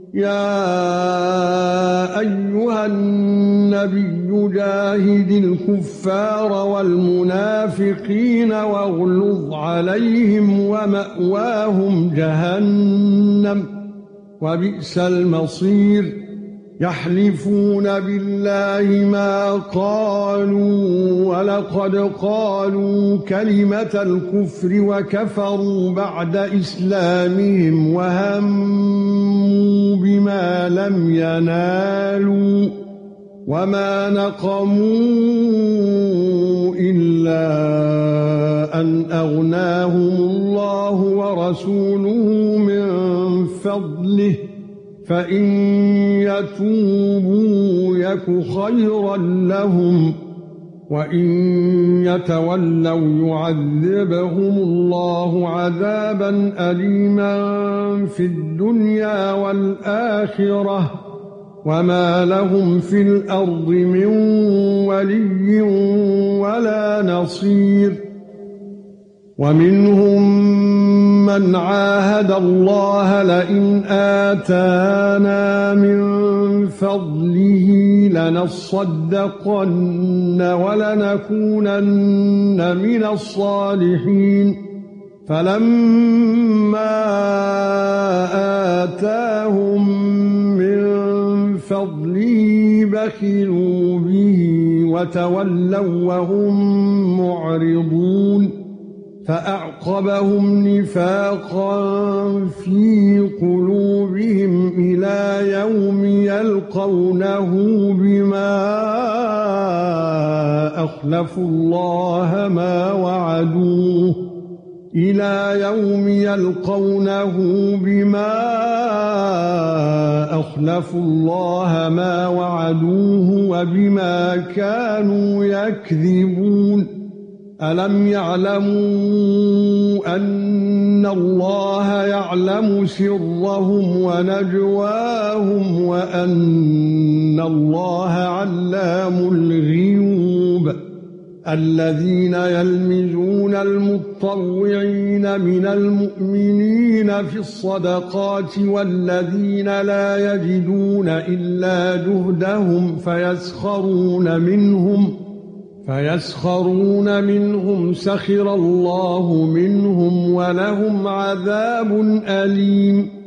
يا ايها النبي جاهد الكفار والمنافقين واغلظ عليهم ومأواهم جهنم وبئس المصير يحلفون بالله ما قالوا ولقد قالوا كلمة الكفر وكفروا بعد إسلامهم وهموا بما لم ينالوا وما نقموا إلا أن أغناهم الله ورسوله من فضله فإن يتوبوا يك خيرا لهم وإن يتولوا يعذبهم الله عذابا أليما في الدنيا والآخرة وما لهم في الأرض من ولي ولا نصير ومنهم من عاهد الله لئن آتانا من فضله لنصدقن ولنكونن من الصالحين فلما آتاهم من فضله بخلوا به وتولوا وهم معرضون فأعقبهم نفاقا في قلوبهم إلى يوم يلقونه بما أخلفوا الله ما وعدوه إلى يوم يلقونه بما أخلفوا الله ما وعدوه وبما كانوا يكذبون ألم يعلموا أن الله يعلم سرهم ونجواهم وأن الله علام الغيوب الذين يلمزون المتطوعين من المؤمنين في الصدقات والذين لا يجدون إلا جهدهم فيسخرون منهم سخر الله منهم ولهم عذاب أليم